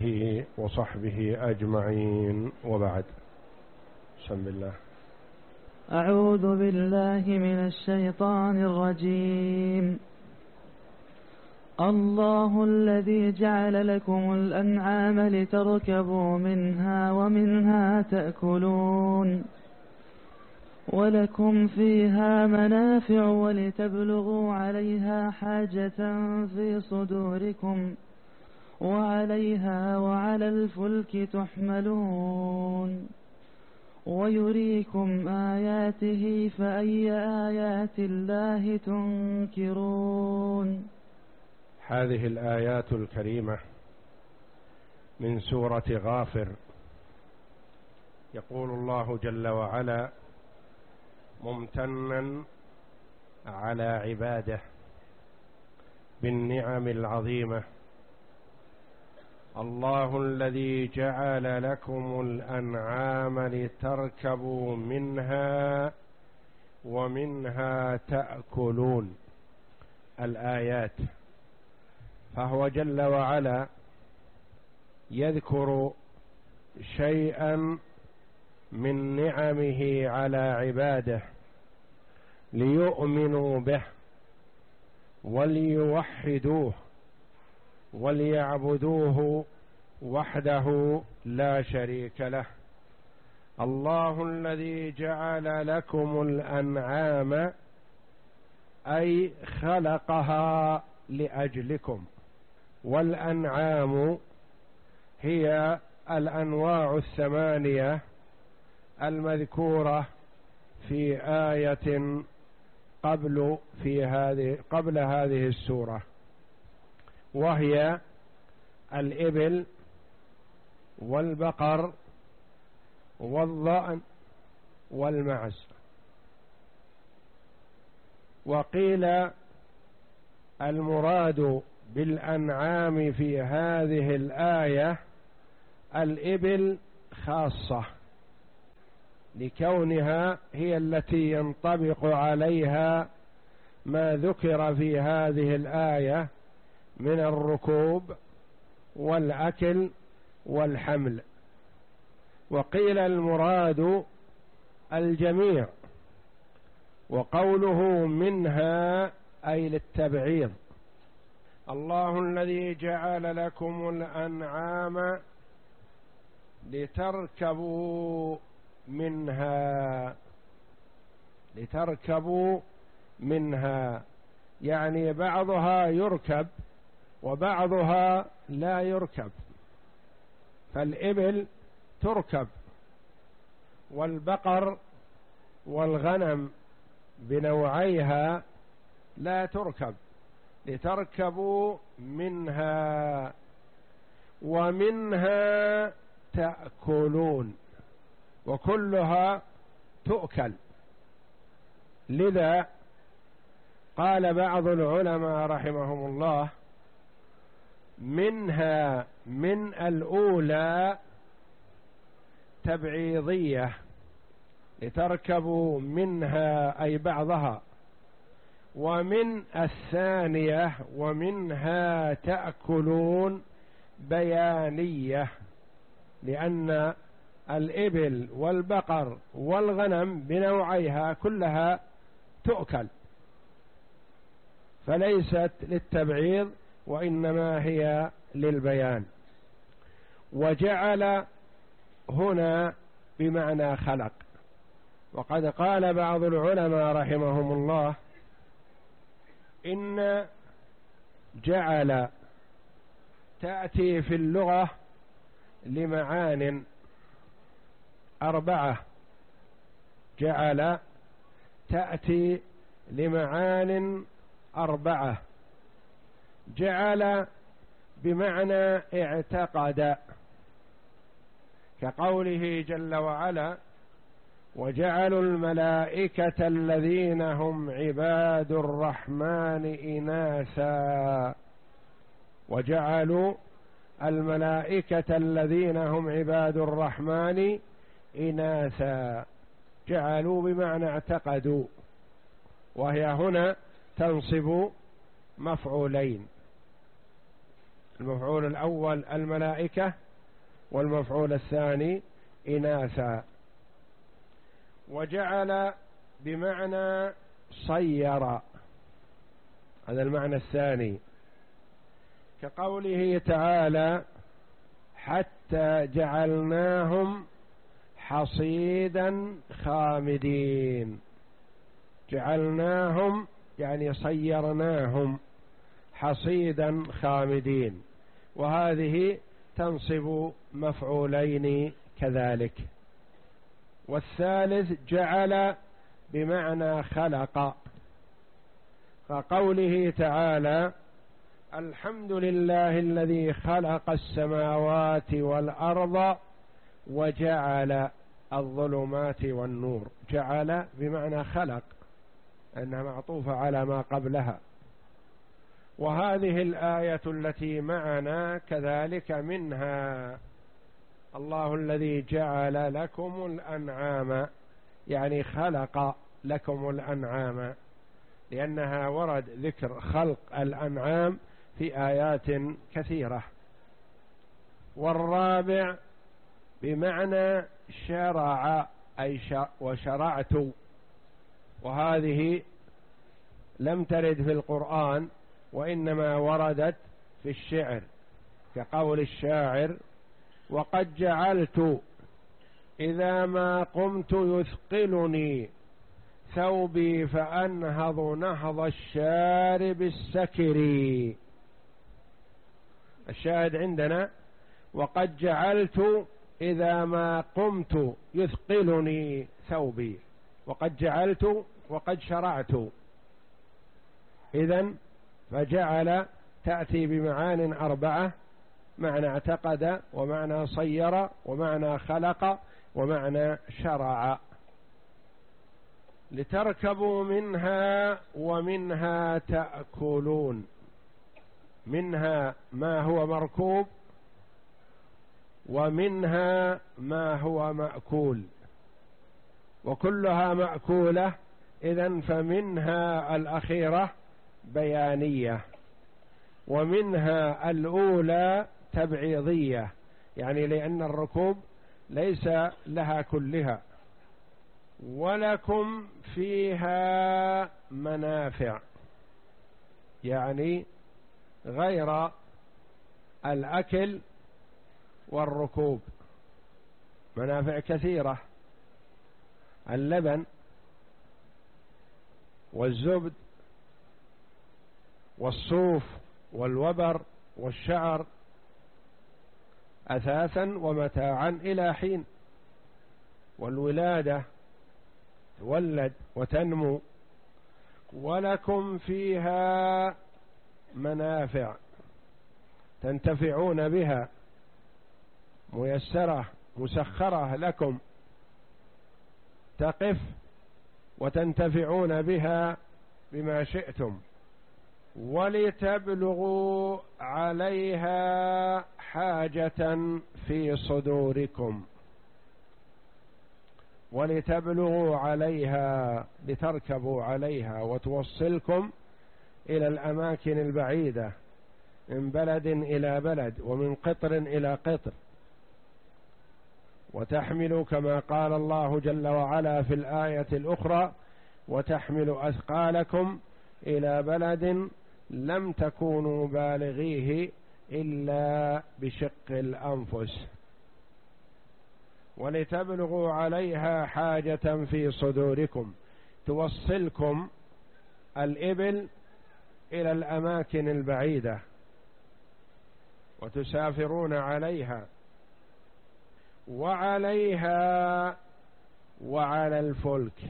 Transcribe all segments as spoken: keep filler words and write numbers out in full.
وصحبه أجمعين، وبعد. بسم الله. أعوذ بالله من الشيطان الرجيم. الله الذي جعل لكم الأنعام لتركبوا منها ومنها تأكلون ولكم فيها منافع ولتبلغوا عليها حاجة في صدوركم وعليها وعلى الفلك تحملون ويريكم آياته فأي آيات الله تنكرون. هذه الآيات الكريمة من سورة غافر. يقول الله جل وعلا ممتنا على عباده بالنعم العظيمة: الله الذي جعل لكم الأنعام لتركبوا منها ومنها تأكلون. الآيات. فهو جل وعلا يذكر شيئا من نعمه على عباده ليؤمنوا به وليوحدوه وليعبدوه وحده لا شريك له. الله الذي جعل لكم الأنعام أي خلقها لأجلكم، والأنعام هي الأنواع الثمانية المذكورة في آية قبل في هذه قبل هذه السورة، وهي الإبل والبقر والضأن والمعز. وقيل المراد بالأنعام في هذه الآية الإبل خاصة، لكونها هي التي ينطبق عليها ما ذكر في هذه الآية من الركوب والأكل والحمل. وقيل المراد الجميع، وقوله منها أي للتبعيض. الله الذي جعل لكم الأنعام لتركبوا منها لتركبوا منها يعني بعضها يركب وبعضها لا يركب. فالإبل تركب، والبقر والغنم بنوعيها لا تركب. لتركبوا منها ومنها تأكلون، وكلها تؤكل. لذا قال بعض العلماء رحمهم الله منها من الأولى تبعيضية، لتركبوا منها أي بعضها، ومن الثانية ومنها تأكلون بيانية، لأن الإبل والبقر والغنم بنوعيها كلها تؤكل، فليست للتبعيض وإنما هي للبيان. وجعل هنا بمعنى خلق. وقد قال بعض العلماء رحمهم الله إن جعل تأتي في اللغة لمعان أربعة. جعل تأتي لمعان أربعة. جعل بمعنى اعتقد، كقوله جل وعلا: وجعلوا الملائكة الذين هم عباد الرحمن إناثا. وجعلوا الملائكة الذين هم عباد الرحمن إناثا. جعلوا بمعنى اعتقدوا، وهي هنا تنصب مفعولين. المفعول الأول الملائكة، والمفعول الثاني إناثا. وجعل بمعنى صير، هذا المعنى الثاني، كقوله تعالى حتى جعلناهم حصيدا خامدين. جعلناهم يعني صيرناهم حصيدا خامدين، وهذه تنصب مفعولين كذلك. والثالث جعل بمعنى خلق، كقوله تعالى الحمد لله الذي خلق السماوات والأرض وجعل الظلمات والنور. جعل بمعنى خلق، أنها معطوفة على ما قبلها. وهذه الآية التي معنا كذلك منها الله الذي جعل لكم الأنعام، يعني خلق لكم الأنعام، لأنها ورد ذكر خلق الأنعام في آيات كثيرة. والرابع بمعنى شرع، أي وشرعت، وهذه لم ترد في القرآن وإنما وردت في الشعر، كقول الشاعر وقد جعلت إذا ما قمت يثقلني ثوبي فأنهض نهض الشارب السكري. الشاهد عندنا وقد جعلت إذا ما قمت يثقلني ثوبي، وقد جعلت وقد شرعت. إذن فجعل تأتي بمعان أربعة: معنى اعتقد، ومعنى صير، ومعنى خلق، ومعنى شرع. لتركبوا منها ومنها تأكلون. منها ما هو مركوب، ومنها ما هو مأكول، وكلها مأكولة. إذن فمنها الأخيرة بيانية، ومنها الأولى تبعيضية، يعني لأن الركوب ليس لها كلها. ولكم فيها منافع، يعني غير الأكل والركوب، منافع كثيرة: اللبن والزبد والصوف والوبر والشعر أثاثا ومتاعا إلى حين، والولادة تولد وتنمو. ولكم فيها منافع تنتفعون بها، ميسرة مسخرة لكم، تقف وتنتفعون بها بما شئتم. ولتبلغوا عليها حاجة في صدوركم. ولتبلغوا عليها، لتركبوا عليها وتوصلكم إلى الأماكن البعيدة، من بلد إلى بلد، ومن قطر إلى قطر. وتحملوا كما قال الله جل وعلا في الآية الأخرى: وتحملوا أثقالكم إلى بلد لم تكونوا بالغيه إلا بشق الأنفس. ولتبلغوا عليها حاجة في صدوركم، توصلكم الإبل إلى الأماكن البعيدة وتسافرون عليها. وعليها وعلى الفلك،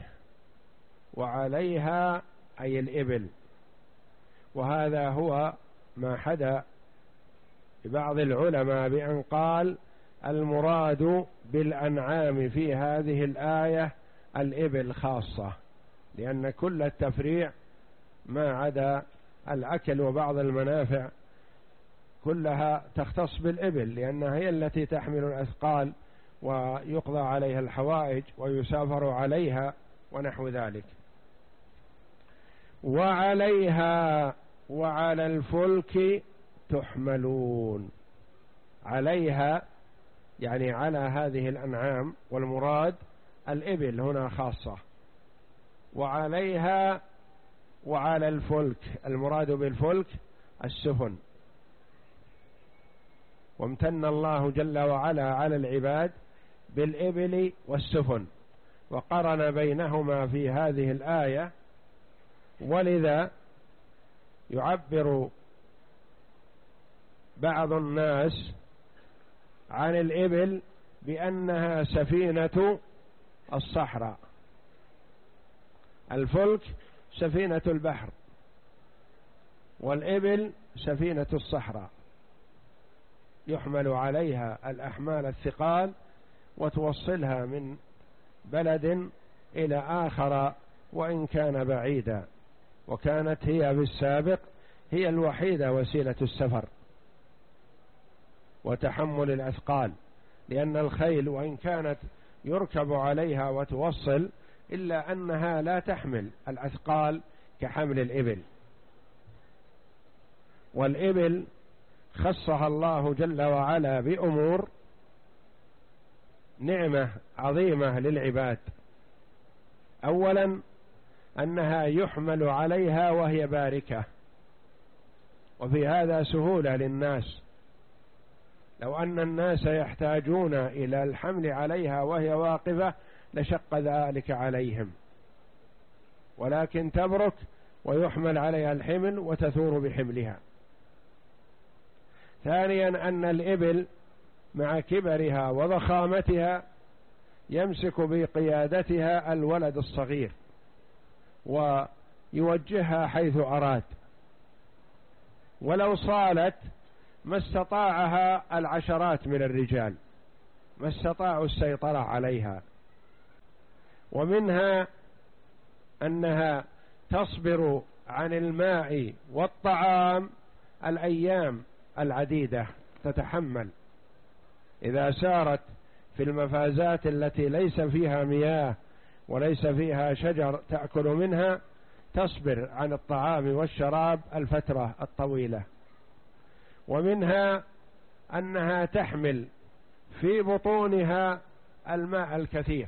وعليها أي الإبل. وهذا هو ما حدا بعض العلماء بأن قال المراد بالأنعام في هذه الآية الإبل خاصة، لأن كل التفريع ما عدا الأكل وبعض المنافع كلها تختص بالإبل، لأنها هي التي تحمل الأثقال ويقضى عليها الحوائج ويسافر عليها ونحو ذلك. وعليها وعلى الفلك تحملون. عليها يعني على هذه الأنعام، والمراد الإبل هنا خاصة، وعليها وعلى الفلك، المراد بالفلك السفن. وامتن الله جل وعلا على العباد بالإبل والسفن، وقرن بينهما في هذه الآية، ولذا يعبر بعض الناس عن الإبل بأنها سفينة الصحراء. الفلك سفينة البحر، والإبل سفينة الصحراء، يحمل عليها الأحمال الثقال وتوصلها من بلد إلى آخر وإن كان بعيدا. وكانت هي في السابق هي الوحيدة وسيلة السفر وتحمل الأثقال، لأن الخيل وإن كانت يركب عليها وتوصل إلا أنها لا تحمل الأثقال كحمل الإبل. والإبل خصها الله جل وعلا بأمور نعمة عظيمة للعباد. أولا أنها يحمل عليها وهي باركة، وفي هذا سهولة للناس. لو أن الناس يحتاجون إلى الحمل عليها وهي واقفة لشق ذلك عليهم، ولكن تبرك ويحمل عليها الحمل وتثور بحملها. ثانيا أن الإبل مع كبرها وضخامتها يمسك بقيادتها الولد الصغير ويوجهها حيث أراد، ولو صالت ما استطاعها العشرات من الرجال، ما استطاعوا السيطرة عليها. ومنها أنها تصبر عن الماء والطعام الأيام العديدة، تتحمل. إذا سارت في المفازات التي ليس فيها مياه وليس فيها شجر تأكل منها تصبر عن الطعام والشراب الفترة الطويلة. ومنها أنها تحمل في بطونها الماء الكثير،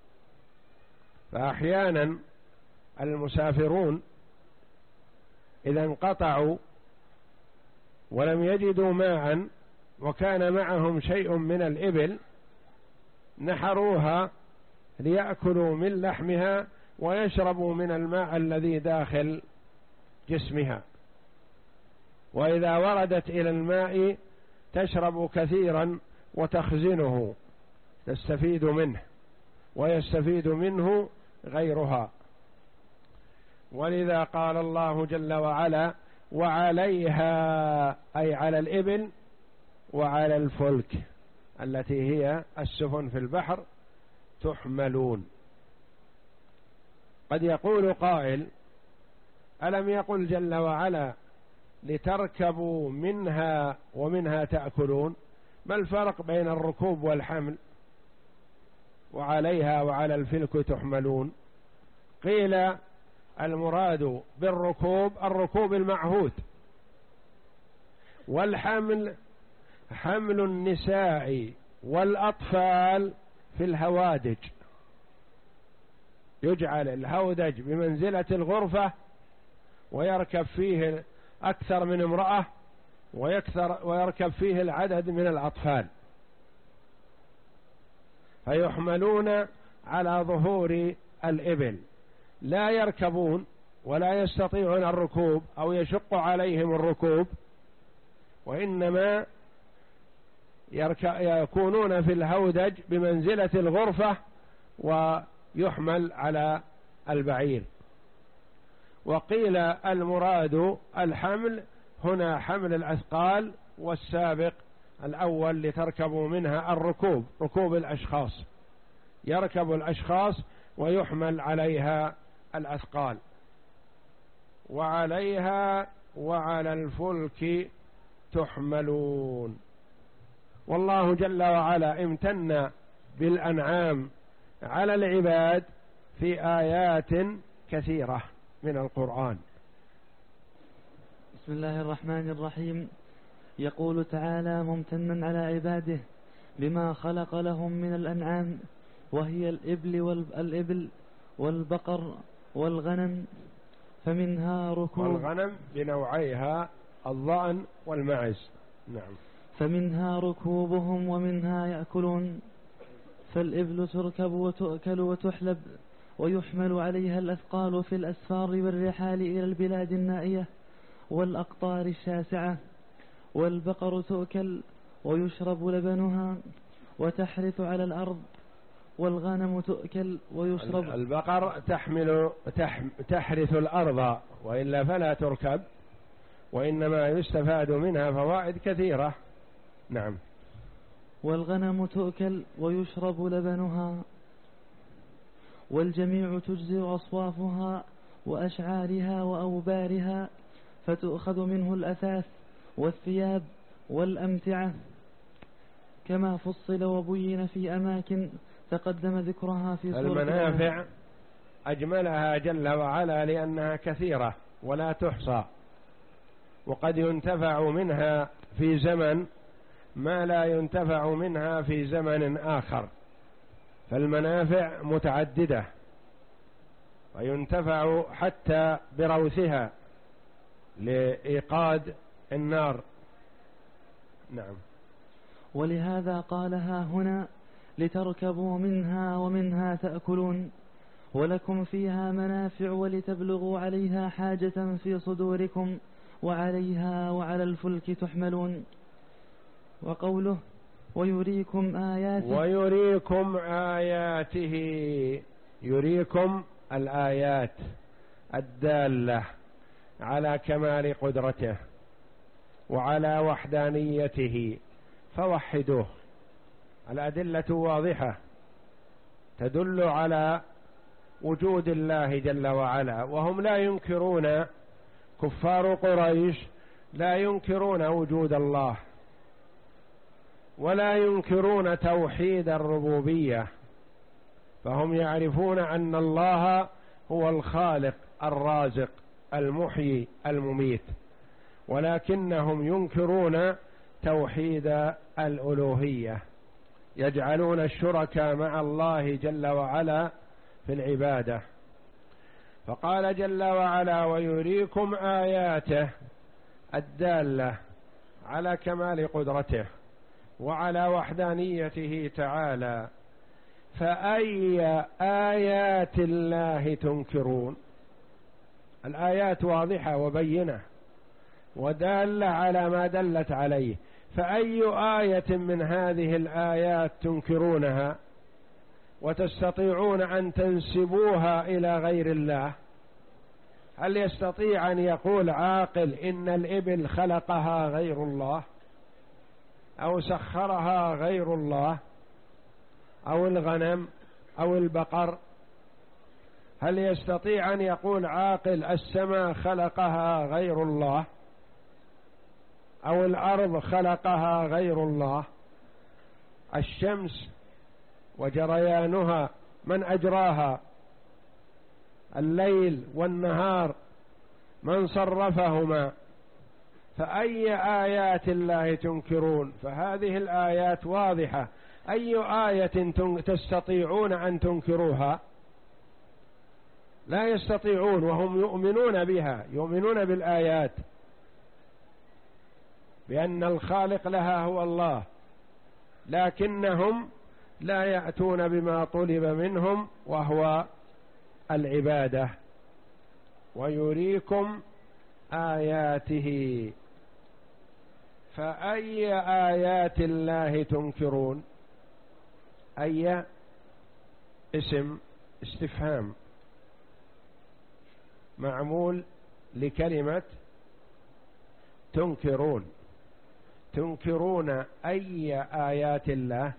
فأحيانا المسافرون إذا انقطعوا ولم يجدوا ماء وكان معهم شيء من الإبل نحروها ليأكلوا من لحمها ويشربوا من الماء الذي داخل جسمها، وإذا وردت إلى الماء تشرب كثيرا وتخزنه، تستفيد منه ويستفيد منه غيرها. ولذا قال الله جل وعلا: وعليها، أي على الإبل وعلى الفلك التي هي السفن في البحر تحملون. قد يقول قائل: ألم يقل جل وعلا لتركبوا منها ومنها تأكلون؟ ما الفرق بين الركوب والحمل؟ وعليها وعلى الفلك تحملون. قيل المراد بالركوب الركوب المعهود، والحمل حمل النساء والأطفال في الهوادج، يجعل الهودج بمنزلة الغرفة ويركب فيه أكثر من امرأة ويكثر ويركب فيه العدد من الأطفال، فيحملون على ظهور الإبل، لا يركبون ولا يستطيعون الركوب أو يشق عليهم الركوب، وإنما يكونون في الهودج بمنزلة الغرفة ويحمل على البعير. وقيل المراد الحمل هنا حمل الأثقال، والسابق الأول لتركبوا منها الركوب، ركوب الأشخاص، يركب الأشخاص ويحمل عليها الأثقال. وعليها وعلى الفلك تحملون. والله جل وعلا امتن بالأنعام على العباد في آيات كثيرة من القرآن. بسم الله الرحمن الرحيم. يقول تعالى ممتنا على عباده بما خلق لهم من الأنعام، وهي الإبل والإبل والبقر والغنم، فمنها ركوب والغنم بنوعيها الضأن والمعز. نعم. فمنها ركوبهم ومنها يأكلون. فالإبل تركب وتؤكل وتحلب، ويحمل عليها الأثقال في الأسفار والرحال إلى البلاد النائية والأقطار الشاسعة. والبقر تؤكل ويشرب لبنها وتحرث على الأرض. والغنم تؤكل ويشرب. البقر تحمل تحرث الأرض وإلا فلا تركب، وإنما يستفاد منها فوائد كثيرة. نعم. والغنم تؤكل ويشرب لبنها. والجميع تجزئ أصوافها وأشعارها وأوبارها، فتؤخذ منه الأثاث والثياب والأمتعة، كما فصل وبين في أماكن تقدم ذكرها في سورة المنافع أجملها جل وعلا لأنها كثيرة ولا تحصى، وقد ينتفع منها في زمن ما لا ينتفع منها في زمن آخر، فالمنافع متعددة، وينتفع حتى بروثها لإيقاد النار. نعم. ولهذا قالها هنا لتركبوا منها ومنها تأكلون، ولكم فيها منافع ولتبلغوا عليها حاجة في صدوركم، وعليها وعلى الفلك تحملون. وقوله ويريكم آياته ويريكم آياته، يريكم الآيات الدالة على كمال قدرته وعلى وحدانيته، فوحدوه. الأدلة واضحة تدل على وجود الله جل وعلا، وهم لا ينكرون، كفار قريش لا ينكرون وجود الله ولا ينكرون توحيد الربوبية، فهم يعرفون أن الله هو الخالق الرازق المحيي المميت، ولكنهم ينكرون توحيد الألوهية، يجعلون الشركاء مع الله جل وعلا في العبادة. فقال جل وعلا ويريكم آياته الدالة على كمال قدرته وعلى وحدانيته تعالى، فأي آيات الله تنكرون؟ الآيات واضحة وبينة ودالة على ما دلت عليه، فأي آية من هذه الآيات تنكرونها وتستطيعون أن تنسبوها إلى غير الله؟ هل يستطيع أن يقول عاقل إن الإبل خلقها غير الله أو سخرها غير الله أو الغنم أو البقر؟ هل يستطيع أن يقول عاقل السماء خلقها غير الله أو الأرض خلقها غير الله؟ الشمس وجريانها من أجراها؟ الليل والنهار من صرفهما؟ فأي آيات الله تنكرون؟ فهذه الآيات واضحة، أي آية تستطيعون أن تنكروها؟ لا يستطيعون، وهم يؤمنون بها، يؤمنون بالآيات بأن الخالق لها هو الله، لكنهم لا يأتون بما طلب منهم وهو العبادة. ويريكم آياته، فأي آيات الله تنكرون؟ أي اسم استفهام معمول لكلمة تنكرون، تنكرون أي آيات الله.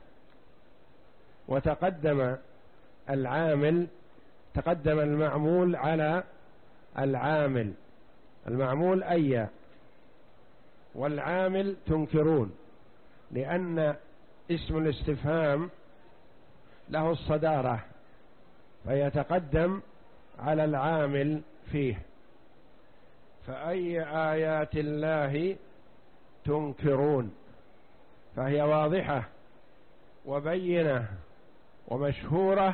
وتقدم العامل، تقدم المعمول على العامل، المعمول أي والعامل تنكرون، لأن اسم الاستفهام له الصدارة فيتقدم على العامل فيه. فأي آيات الله تنكرون، فهي واضحة وبينة ومشهورة،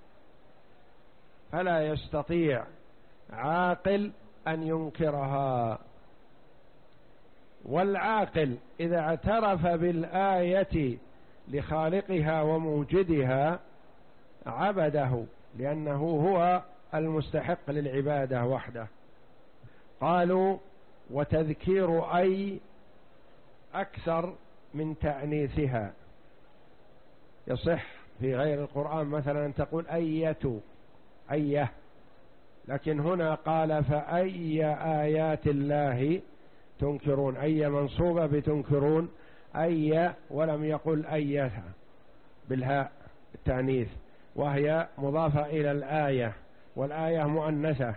فلا يستطيع عاقل أن ينكرها. والعاقل إذا اعترف بالآية لخالقها وموجدها عبده، لأنه هو المستحق للعبادة وحده. قالوا وتذكير أي أكثر من تأنيثها، يصح في غير القرآن مثلا أن تقول أية أيه، لكن هنا قال فأي آيات الله تنكرون، أي منصوبة بتنكرون أي، ولم يقل أيها بالهاء التأنيث، وهي مضافة إلى الآية، والآية مؤنثة.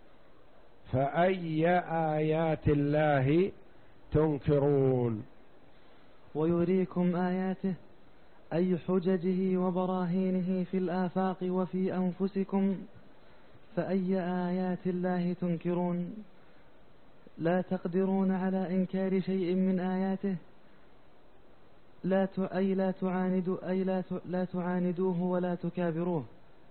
فأي آيات الله تنكرون. ويريكم آياته أي حججه وبراهينه في الآفاق وفي أنفسكم، فأي آيات الله تنكرون؟ لا تقدرون على إنكار شيء من آياته، لا أي لا تعاندوا أي لا لا تعاندوه ولا تكابروه.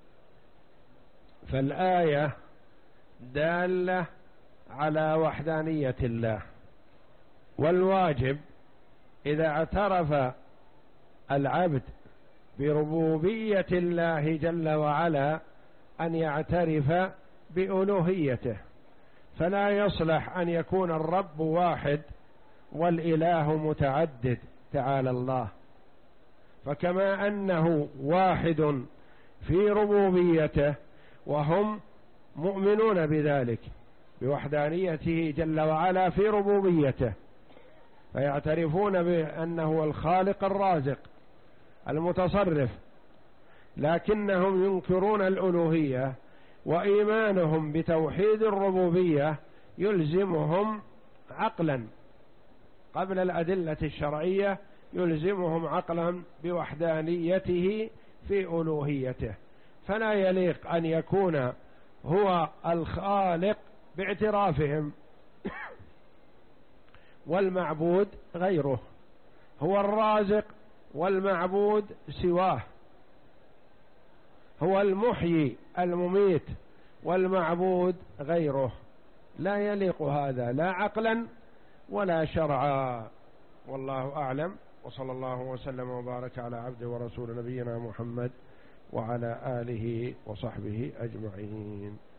فالآية دالة على وحدانية الله، والواجب إذا اعترف العبد بربوبية الله جل وعلا أن يعترف بألوهيته، فلا يصلح أن يكون الرب واحد والإله متعدد تعالى الله. فكما أنه واحد في ربوبيته وهم مؤمنون بذلك بوحدانيته جل وعلا في ربوبيته، فيعترفون بأنه الخالق الرازق المتصرف، لكنهم ينكرون الألوهية، وإيمانهم بتوحيد الربوبية يلزمهم عقلا قبل الأدلة الشرعية، يلزمهم عقلا بوحدانيته في ألوهيته، فلا يليق أن يكون هو الخالق باعترافهم والمعبود غيره، هو الرازق والمعبود سواه، هو المحيي المميت والمعبود غيره، لا يليق هذا لا عقلا ولا شرعا. والله أعلم، وصلى الله وسلم وبارك على عبده ورسول نبينا محمد وعلى آله وصحبه أجمعين.